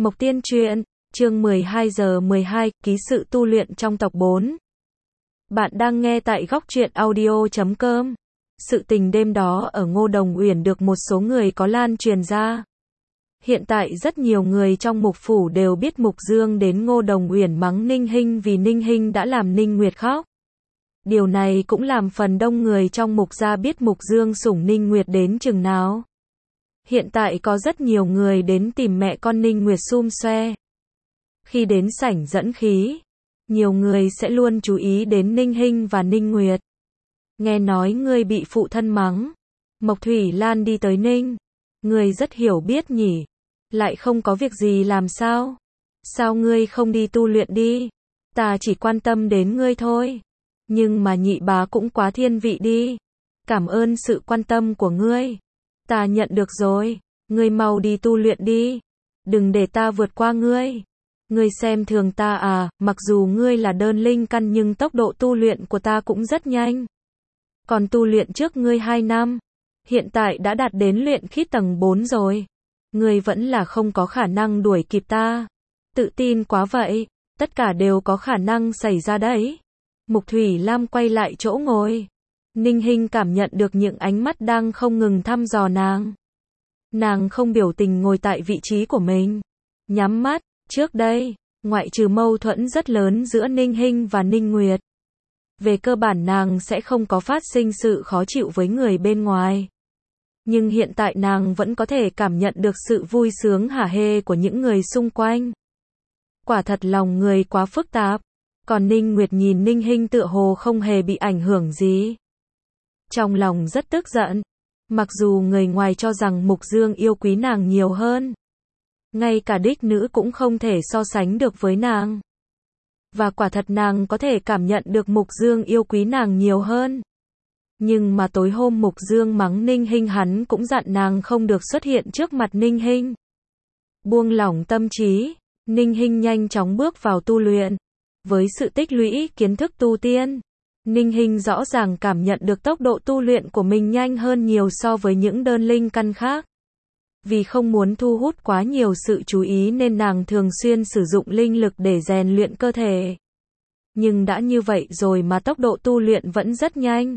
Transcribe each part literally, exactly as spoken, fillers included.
Mộc Tiên Truyện, chương mười hai giờ mười hai, ký sự tu luyện trong tộc bốn. Bạn đang nghe tại góc truyện audio chấm com. Sự tình đêm đó ở Ngô Đồng Uyển được một số người có lan truyền ra. Hiện tại rất nhiều người trong Mục phủ đều biết Mục Dương đến Ngô Đồng Uyển mắng Ninh Hinh vì Ninh Hinh đã làm Ninh Nguyệt khóc. Điều này cũng làm phần đông người trong Mục gia biết Mục Dương sủng Ninh Nguyệt đến chừng nào. Hiện tại có rất nhiều người đến tìm mẹ con Ninh Nguyệt sum xoe. Khi đến sảnh dẫn khí, nhiều người sẽ luôn chú ý đến Ninh Hinh và Ninh Nguyệt. Nghe nói ngươi bị phụ thân mắng. Mộc Thủy Lan đi tới Ninh. Ngươi rất hiểu biết nhỉ. Lại không có việc gì làm sao? Sao ngươi không đi tu luyện đi? Ta chỉ quan tâm đến ngươi thôi. Nhưng mà nhị bá cũng quá thiên vị đi. Cảm ơn sự quan tâm của ngươi. Ta nhận được rồi. Ngươi mau đi tu luyện đi. Đừng để ta vượt qua ngươi. Ngươi xem thường ta à, mặc dù ngươi là đơn linh căn nhưng tốc độ tu luyện của ta cũng rất nhanh. Còn tu luyện trước ngươi hai năm. Hiện tại đã đạt đến luyện khí tầng bốn rồi. Ngươi vẫn là không có khả năng đuổi kịp ta. Tự tin quá vậy. Tất cả đều có khả năng xảy ra đấy. Mục Thủy Lam quay lại chỗ ngồi. Ninh Hinh cảm nhận được những ánh mắt đang không ngừng thăm dò nàng. Nàng không biểu tình ngồi tại vị trí của mình. Nhắm mắt, trước đây, ngoại trừ mâu thuẫn rất lớn giữa Ninh Hinh và Ninh Nguyệt. Về cơ bản nàng sẽ không có phát sinh sự khó chịu với người bên ngoài. Nhưng hiện tại nàng vẫn có thể cảm nhận được sự vui sướng hả hê của những người xung quanh. Quả thật lòng người quá phức tạp. Còn Ninh Nguyệt nhìn Ninh Hinh tựa hồ không hề bị ảnh hưởng gì. Trong lòng rất tức giận. Mặc dù người ngoài cho rằng Mục Dương yêu quý nàng nhiều hơn. Ngay cả đích nữ cũng không thể so sánh được với nàng. Và quả thật nàng có thể cảm nhận được Mục Dương yêu quý nàng nhiều hơn. Nhưng mà tối hôm Mục Dương mắng Ninh Hinh hắn cũng dặn nàng không được xuất hiện trước mặt Ninh Hinh. Buông lỏng tâm trí, Ninh Hinh nhanh chóng bước vào tu luyện. Với sự tích lũy kiến thức tu tiên, Ninh Hinh rõ ràng cảm nhận được tốc độ tu luyện của mình nhanh hơn nhiều so với những đơn linh căn khác. Vì không muốn thu hút quá nhiều sự chú ý nên nàng thường xuyên sử dụng linh lực để rèn luyện cơ thể. Nhưng đã như vậy rồi mà tốc độ tu luyện vẫn rất nhanh.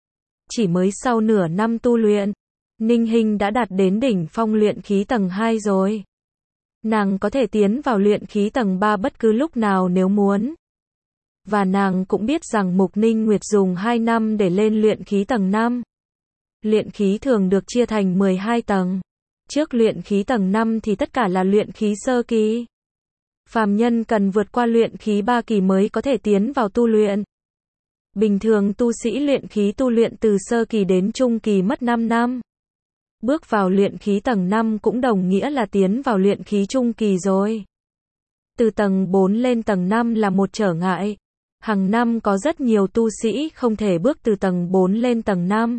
Chỉ mới sau nửa năm tu luyện, Ninh Hinh đã đạt đến đỉnh phong luyện khí tầng hai rồi. Nàng có thể tiến vào luyện khí tầng ba bất cứ lúc nào nếu muốn. Và nàng cũng biết rằng Mục Ninh Nguyệt dùng hai năm để lên luyện khí tầng năm. Luyện khí thường được chia thành mười hai tầng. Trước luyện khí tầng năm thì tất cả là luyện khí sơ kỳ. Phàm nhân cần vượt qua luyện khí ba kỳ mới có thể tiến vào tu luyện. Bình thường tu sĩ luyện khí tu luyện từ sơ kỳ đến trung kỳ mất năm năm. Bước vào luyện khí tầng năm cũng đồng nghĩa là tiến vào luyện khí trung kỳ rồi. Từ tầng bốn lên tầng năm là một trở ngại. Hàng năm có rất nhiều tu sĩ không thể bước từ tầng bốn lên tầng năm.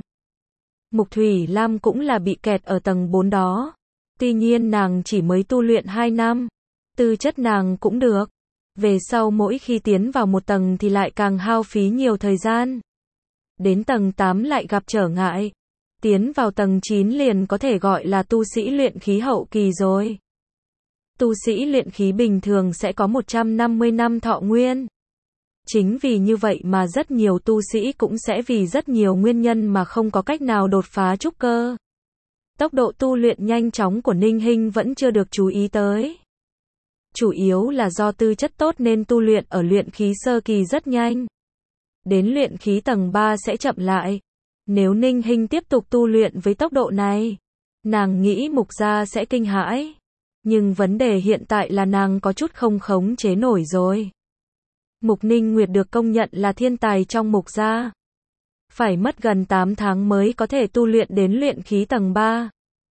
Mục Thủy Lam cũng là bị kẹt ở tầng bốn đó. Tuy nhiên nàng chỉ mới tu luyện hai năm. Tư chất nàng cũng được. Về sau mỗi khi tiến vào một tầng thì lại càng hao phí nhiều thời gian. Đến tầng tám lại gặp trở ngại. Tiến vào tầng chín liền có thể gọi là tu sĩ luyện khí hậu kỳ rồi. Tu sĩ luyện khí bình thường sẽ có một trăm năm mươi năm thọ nguyên. Chính vì như vậy mà rất nhiều tu sĩ cũng sẽ vì rất nhiều nguyên nhân mà không có cách nào đột phá trúc cơ. Tốc độ tu luyện nhanh chóng của Ninh Hinh vẫn chưa được chú ý tới. Chủ yếu là do tư chất tốt nên tu luyện ở luyện khí sơ kỳ rất nhanh. Đến luyện khí tầng ba sẽ chậm lại. Nếu Ninh Hinh tiếp tục tu luyện với tốc độ này, nàng nghĩ Mục gia sẽ kinh hãi. Nhưng vấn đề hiện tại là nàng có chút không khống chế nổi rồi. Mục Ninh Nguyệt được công nhận là thiên tài trong Mục gia. Phải mất gần tám tháng mới có thể tu luyện đến luyện khí tầng ba.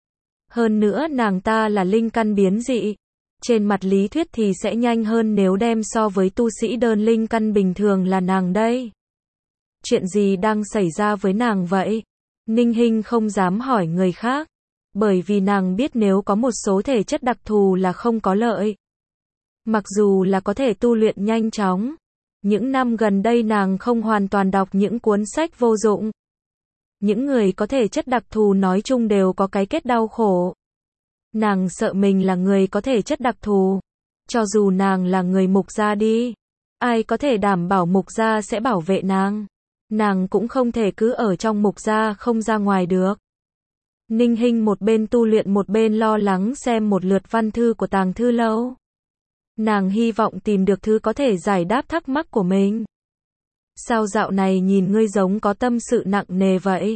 Hơn nữa nàng ta là linh căn biến dị. Trên mặt lý thuyết thì sẽ nhanh hơn nếu đem so với tu sĩ đơn linh căn bình thường là nàng đây. Chuyện gì đang xảy ra với nàng vậy? Ninh Hinh không dám hỏi người khác. Bởi vì nàng biết nếu có một số thể chất đặc thù là không có lợi. Mặc dù là có thể tu luyện nhanh chóng. Những năm gần đây nàng không hoàn toàn đọc những cuốn sách vô dụng. Những người có thể chất đặc thù nói chung đều có cái kết đau khổ. Nàng sợ mình là người có thể chất đặc thù. Cho dù nàng là người Mục gia đi, ai có thể đảm bảo Mục gia sẽ bảo vệ nàng. Nàng cũng không thể cứ ở trong Mục gia không ra ngoài được. Ninh Hinh một bên tu luyện một bên lo lắng xem một lượt văn thư của Tàng Thư Lâu. Nàng hy vọng tìm được thứ có thể giải đáp thắc mắc của mình. Sao dạo này nhìn ngươi giống có tâm sự nặng nề vậy?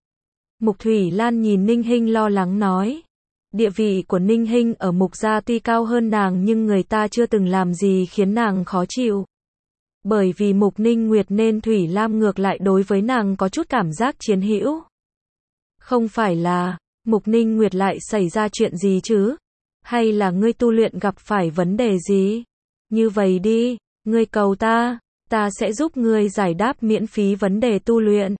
Mục Thủy Lan nhìn Ninh Hinh lo lắng nói. Địa vị của Ninh Hinh ở Mục gia tuy cao hơn nàng nhưng người ta chưa từng làm gì khiến nàng khó chịu. Bởi vì Mục Ninh Nguyệt nên Thủy Lam ngược lại đối với nàng có chút cảm giác chiến hữu. Không phải là, Mục Ninh Nguyệt lại xảy ra chuyện gì chứ? Hay là ngươi tu luyện gặp phải vấn đề gì? Như vậy đi, ngươi cầu ta, ta sẽ giúp ngươi giải đáp miễn phí vấn đề tu luyện.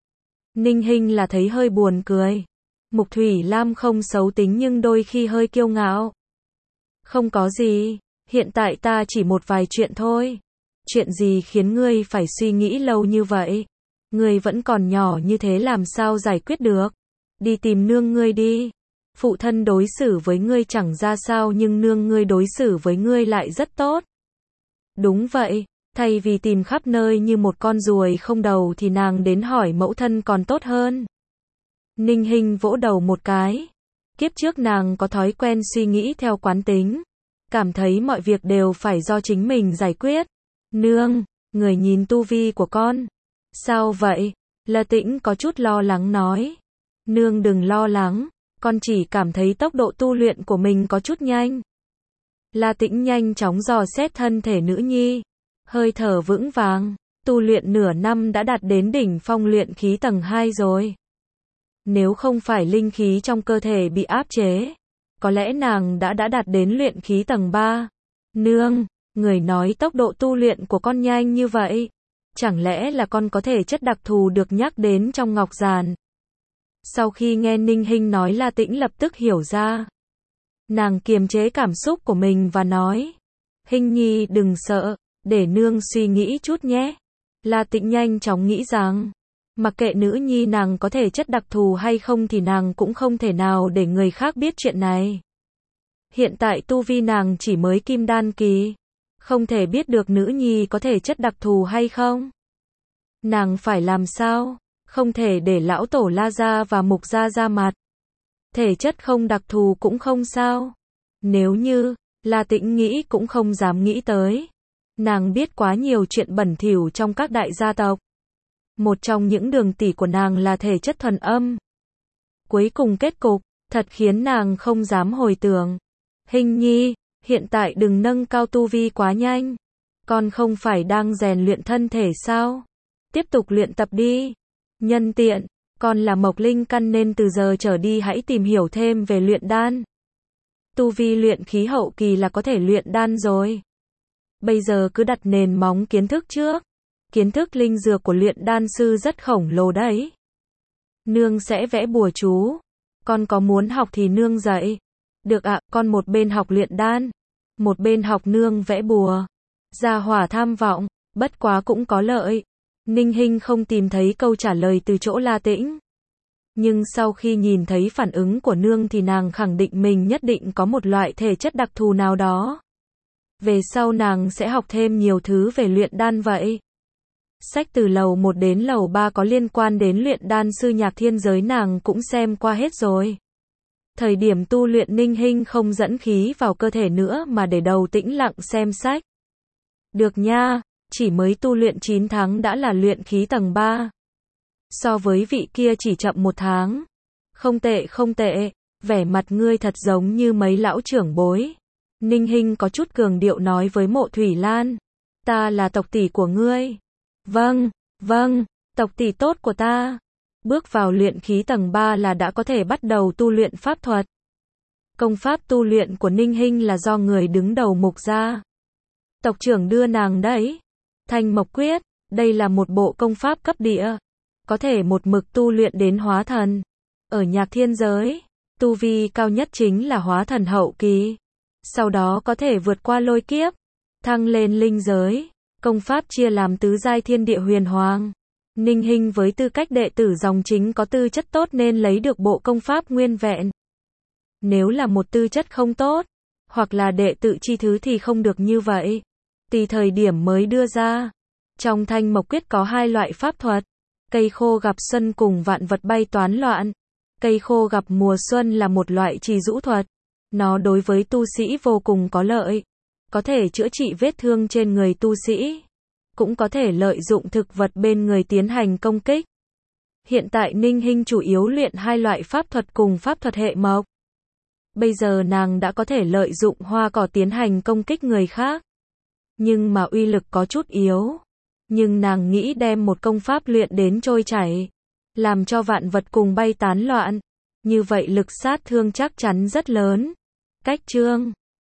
Ninh Hinh là thấy hơi buồn cười. Mục Thủy Lam không xấu tính nhưng đôi khi hơi kiêu ngạo. Không có gì, hiện tại ta chỉ một vài chuyện thôi. Chuyện gì khiến ngươi phải suy nghĩ lâu như vậy? Ngươi vẫn còn nhỏ như thế làm sao giải quyết được? Đi tìm nương ngươi đi. Phụ thân đối xử với ngươi chẳng ra sao nhưng nương ngươi đối xử với ngươi lại rất tốt. Đúng vậy, thay vì tìm khắp nơi như một con ruồi không đầu thì nàng đến hỏi mẫu thân còn tốt hơn. Ninh Hinh vỗ đầu một cái. Kiếp trước nàng có thói quen suy nghĩ theo quán tính. Cảm thấy mọi việc đều phải do chính mình giải quyết. Nương, người nhìn tu vi của con. Sao vậy? La Tĩnh có chút lo lắng nói. Nương đừng lo lắng, con chỉ cảm thấy tốc độ tu luyện của mình có chút nhanh. La Tĩnh nhanh chóng dò xét thân thể nữ nhi. Hơi thở vững vàng, tu luyện nửa năm đã đạt đến đỉnh phong luyện khí tầng hai rồi. Nếu không phải linh khí trong cơ thể bị áp chế, có lẽ nàng đã đã đạt đến luyện khí tầng ba. Nương, người nói tốc độ tu luyện của con nhanh như vậy. Chẳng lẽ là con có thể chất đặc thù được nhắc đến trong ngọc giản? Sau khi nghe Ninh Hinh nói La Tĩnh lập tức hiểu ra. Nàng kiềm chế cảm xúc của mình và nói. Hinh nhi đừng sợ, để nương suy nghĩ chút nhé. La Tĩnh nhanh chóng nghĩ rằng, mặc kệ nữ nhi nàng có thể chất đặc thù hay không thì nàng cũng không thể nào để người khác biết chuyện này. Hiện tại tu vi nàng chỉ mới kim đan kỳ. Không thể biết được nữ nhi có thể chất đặc thù hay không. Nàng phải làm sao? Không thể để lão tổ La gia và Mục gia ra mặt. Thể chất không đặc thù cũng không sao. Nếu như, La Tĩnh nghĩ cũng không dám nghĩ tới. Nàng biết quá nhiều chuyện bẩn thỉu trong các đại gia tộc. Một trong những đường tỉ của nàng là thể chất thuần âm. Cuối cùng kết cục, thật khiến nàng không dám hồi tưởng. Hinh nhi, hiện tại đừng nâng cao tu vi quá nhanh. Con không phải đang rèn luyện thân thể sao? Tiếp tục luyện tập đi. Nhân tiện, con là mộc linh căn nên từ giờ trở đi hãy tìm hiểu thêm về luyện đan. Tu vi luyện khí hậu kỳ là có thể luyện đan rồi. Bây giờ cứ đặt nền móng kiến thức trước. Kiến thức linh dược của luyện đan sư rất khổng lồ đấy. Nương sẽ vẽ bùa chú. Con có muốn học thì nương dạy. Được ạ, con một bên học luyện đan, một bên học nương vẽ bùa. Gia hỏa tham vọng, bất quá cũng có lợi. Ninh Hinh không tìm thấy câu trả lời từ chỗ La Tĩnh. Nhưng sau khi nhìn thấy phản ứng của nương thì nàng khẳng định mình nhất định có một loại thể chất đặc thù nào đó. Về sau nàng sẽ học thêm nhiều thứ về luyện đan vậy. Sách từ lầu một đến lầu ba có liên quan đến luyện đan sư Nhạc Thiên Giới nàng cũng xem qua hết rồi. Thời điểm tu luyện Ninh Hinh không dẫn khí vào cơ thể nữa mà để đầu tĩnh lặng xem sách. Được nha, chỉ mới tu luyện chín tháng đã là luyện khí tầng ba. So với vị kia chỉ chậm một tháng. Không tệ không tệ, vẻ mặt ngươi thật giống như mấy lão trưởng bối. Ninh Hinh có chút cường điệu nói với Mộ Thủy Lan. Ta là tộc tỷ của ngươi. Vâng, vâng, tộc tỷ tốt của ta. Bước vào luyện khí tầng ba là đã có thể bắt đầu tu luyện pháp thuật. Công pháp tu luyện của Ninh Hinh là do người đứng đầu Mục gia. Tộc trưởng đưa nàng đấy. Thanh Mộc Quyết, đây là một bộ công pháp cấp địa. Có thể một mực tu luyện đến hóa thần. Ở Nhạc Thiên Giới, tu vi cao nhất chính là hóa thần hậu kỳ. Sau đó có thể vượt qua lôi kiếp, thăng lên linh giới. Công pháp chia làm tứ giai thiên địa huyền hoàng. Ninh Hinh với tư cách đệ tử dòng chính có tư chất tốt nên lấy được bộ công pháp nguyên vẹn. Nếu là một tư chất không tốt, hoặc là đệ tự chi thứ thì không được như vậy. Tùy thời điểm mới đưa ra. Trong Thanh Mộc Quyết có hai loại pháp thuật. Cây khô gặp xuân cùng vạn vật bay toán loạn. Cây khô gặp mùa xuân là một loại trì rũ thuật. Nó đối với tu sĩ vô cùng có lợi. Có thể chữa trị vết thương trên người tu sĩ. Cũng có thể lợi dụng thực vật bên người tiến hành công kích. Hiện tại Ninh Hinh chủ yếu luyện hai loại pháp thuật cùng pháp thuật hệ mộc. Bây giờ nàng đã có thể lợi dụng hoa cỏ tiến hành công kích người khác. Nhưng mà uy lực có chút yếu. Nhưng nàng nghĩ đem một công pháp luyện đến trôi chảy. Làm cho vạn vật cùng bay tán loạn. Như vậy lực sát thương chắc chắn rất lớn. Cách chương